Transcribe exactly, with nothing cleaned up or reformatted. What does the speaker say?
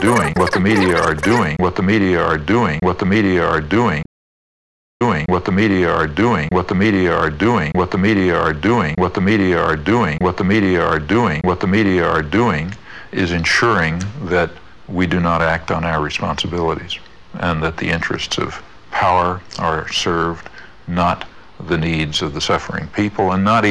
doing, what the media are doing, what the media are doing, what the media are doing, doing, what the media are doing, what the media are doing, what the media are doing, what the media are doing, what the media are doing, what the media are doing is ensuring that we do not act on our responsibilities and that the interests of power are served, not the needs of the suffering people, and not